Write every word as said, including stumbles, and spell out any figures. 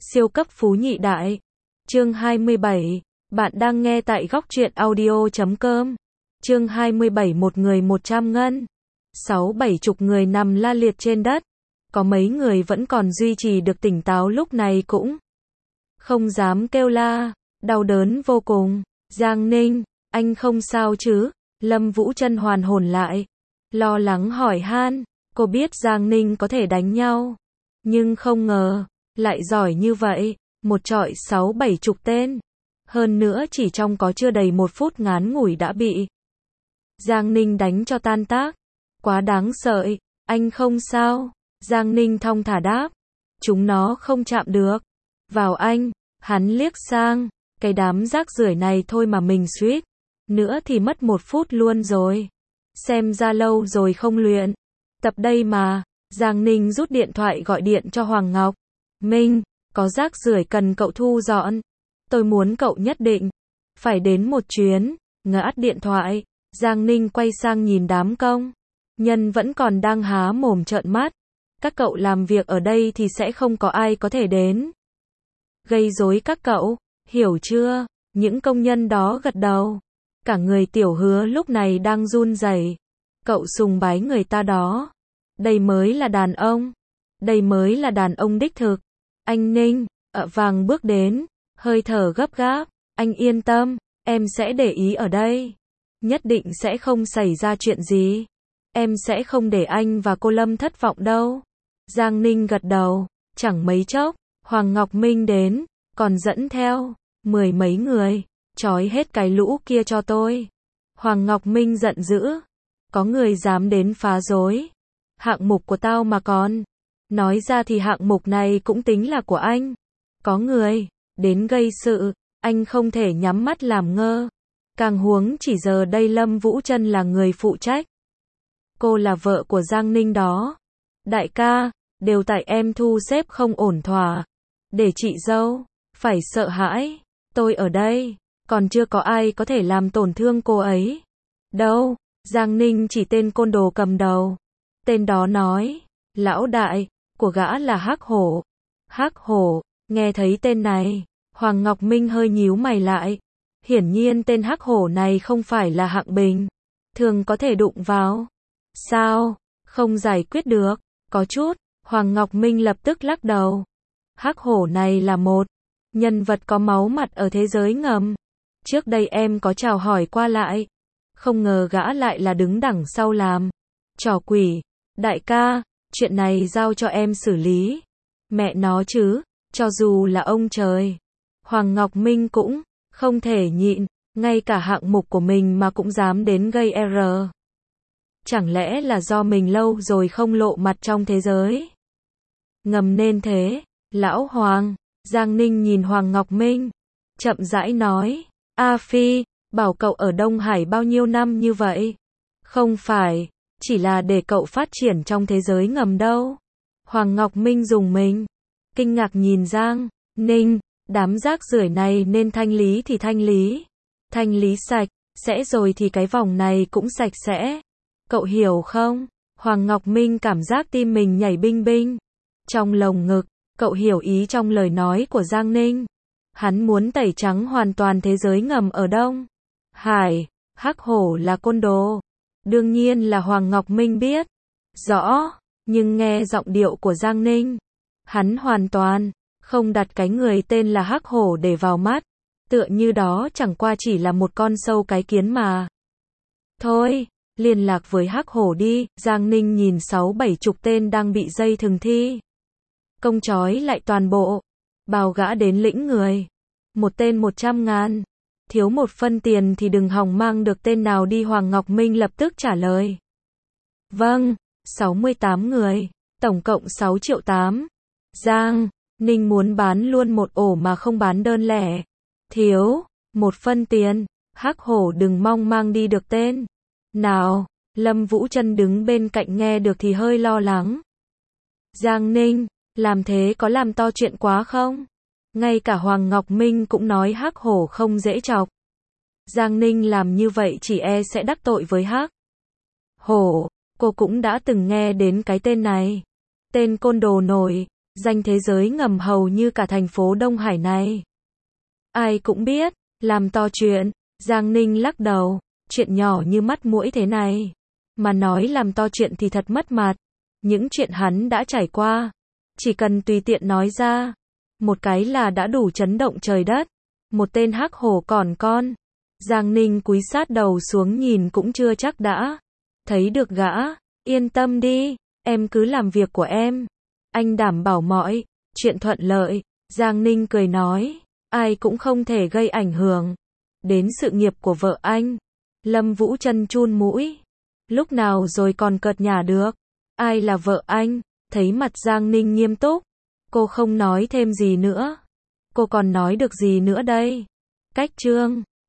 Siêu cấp phú nhị đại. Chương hai mươi bảy. Bạn đang nghe tại góc truyện audio chấm com. Chương hai mươi bảy. Một người một trăm ngân. Sáu bảy chục người nằm la liệt trên đất. Có mấy người vẫn còn duy trì được tỉnh táo lúc này cũng không dám kêu la. Đau đớn vô cùng. Giang Ninh, anh không sao chứ? Lâm Vũ Trân hoàn hồn lại. Lo lắng hỏi han. Cô biết Giang Ninh có thể đánh nhau. Nhưng không ngờ, lại giỏi như vậy. Một trọi sáu bảy chục tên. Hơn nữa chỉ trong có chưa đầy một phút ngắn ngủi đã bị Giang Ninh đánh cho tan tác. Quá đáng sợ. Anh không sao. Giang Ninh thong thả đáp. Chúng nó không chạm được vào anh. Hắn liếc sang. Cái đám rác rưởi này thôi mà mình suýt nữa thì mất một phút luôn rồi. Xem ra lâu rồi không luyện tập đây mà. Giang Ninh rút điện thoại gọi điện cho Hoàng Ngọc Minh. Có rác rưởi cần cậu thu dọn. Tôi muốn cậu nhất định phải đến một chuyến. Ngắt điện thoại, Giang Ninh quay sang nhìn đám công nhân vẫn còn đang há mồm trợn mắt. Các cậu làm việc ở đây thì sẽ không có ai có thể đến gây rối các cậu, hiểu chưa? Những công nhân đó gật đầu. Cả người Tiểu Hứa lúc này đang run rẩy. Cậu sùng bái người ta đó. Đây mới là đàn ông. Đây mới là đàn ông đích thực. Anh Ninh, ợ vàng bước đến, hơi thở gấp gáp. Anh yên tâm, em sẽ để ý ở đây. Nhất định sẽ không xảy ra chuyện gì. Em sẽ không để anh và cô Lâm thất vọng đâu. Giang Ninh gật đầu. Chẳng mấy chốc, Hoàng Ngọc Minh đến, còn dẫn theo mười mấy người. Trói hết cái lũ kia cho tôi. Hoàng Ngọc Minh giận dữ. Có người dám đến phá rối hạng mục của tao mà còn. Nói ra thì hạng mục này cũng tính là của anh. Có người đến gây sự, anh không thể nhắm mắt làm ngơ. Càng huống chỉ giờ đây Lâm Vũ Trân là người phụ trách. Cô là vợ của Giang Ninh đó. Đại ca, đều tại em thu xếp không ổn thỏa. Để chị dâu phải sợ hãi. Tôi ở đây, còn chưa có ai có thể làm tổn thương cô ấy. Đâu? Giang Ninh chỉ tên côn đồ cầm đầu. Tên đó nói, lão đại của gã là Hắc Hổ. Hắc Hổ, nghe thấy tên này, Hoàng Ngọc Minh hơi nhíu mày lại. Hiển nhiên tên Hắc Hổ này không phải là hạng bình thường có thể đụng vào. Sao? Không giải quyết được. Có chút. Hoàng Ngọc Minh lập tức lắc đầu. Hắc Hổ này là một nhân vật có máu mặt ở thế giới ngầm. Trước đây em có chào hỏi qua lại. Không ngờ gã lại là đứng đằng sau làm trò quỷ. Đại ca, chuyện này giao cho em xử lý. Mẹ nó chứ, cho dù là ông trời. Hoàng Ngọc Minh cũng không thể nhịn, ngay cả hạng mục của mình mà cũng dám đến gây R. Chẳng lẽ là do mình lâu rồi không lộ mặt trong thế giới ngầm nên thế? Lão Hoàng, Giang Ninh nhìn Hoàng Ngọc Minh, chậm rãi nói, A Phi, bảo cậu ở Đông Hải bao nhiêu năm như vậy? Không phải chỉ là để cậu phát triển trong thế giới ngầm đâu. Hoàng Ngọc Minh dùng mình, kinh ngạc nhìn Giang Ninh, đám rác rưởi này nên thanh lý thì thanh lý. Thanh lý sạch, sẽ rồi thì cái vòng này cũng sạch sẽ. Cậu hiểu không? Hoàng Ngọc Minh cảm giác tim mình nhảy binh binh trong lồng ngực. Cậu hiểu ý trong lời nói của Giang Ninh. Hắn muốn tẩy trắng hoàn toàn thế giới ngầm ở Đông Hải. Hắc Hổ là côn đồ. Đương nhiên là Hoàng Ngọc Minh biết rõ, nhưng nghe giọng điệu của Giang Ninh, hắn hoàn toàn không đặt cái người tên là Hắc Hổ để vào mắt. Tựa như đó chẳng qua chỉ là một con sâu cái kiến mà thôi. Liên lạc với Hắc Hổ đi. Giang Ninh nhìn sáu bảy chục tên đang bị dây thừng thi công trói lại toàn bộ. Bảo gã đến lĩnh người. Một tên một trăm ngàn. Thiếu một phân tiền thì đừng hòng mang được tên nào đi. Hoàng Ngọc Minh lập tức trả lời. Vâng, sáu mươi tám người. Tổng cộng sáu triệu tám. Giang Ninh muốn bán luôn một ổ mà không bán đơn lẻ. Thiếu một phân tiền. Hắc Hổ đừng mong mang đi được tên nào. Lâm Vũ Trân đứng bên cạnh nghe được thì hơi lo lắng. Giang Ninh, làm thế có làm to chuyện quá không? Ngay cả Hoàng Ngọc Minh cũng nói Hắc Hổ không dễ chọc. Giang Ninh làm như vậy chỉ e sẽ đắc tội với Hắc Hổ. Cô cũng đã từng nghe đến cái tên này. Tên côn đồ nổi Danh thế giới ngầm hầu như cả thành phố Đông Hải này. Ai cũng biết, làm to chuyện, Giang Ninh lắc đầu, chuyện nhỏ như mắt muỗi thế này. Mà nói làm to chuyện thì thật mất mặt. Những chuyện hắn đã trải qua, chỉ cần tùy tiện nói ra, một cái là đã đủ chấn động trời đất. Một tên hắc hổ còn con. Giang Ninh cúi sát đầu xuống nhìn cũng chưa chắc đã thấy được gã. Yên tâm đi, em cứ làm việc của em. Anh đảm bảo mọi chuyện thuận lợi. Giang Ninh cười nói, ai cũng không thể gây ảnh hưởng đến sự nghiệp của vợ anh. Lâm Vũ Trân chun mũi. Lúc nào rồi còn cợt nhả được. Ai là vợ anh? Thấy mặt Giang Ninh nghiêm túc, cô không nói thêm gì nữa. Cô còn nói được gì nữa đây? Cách chương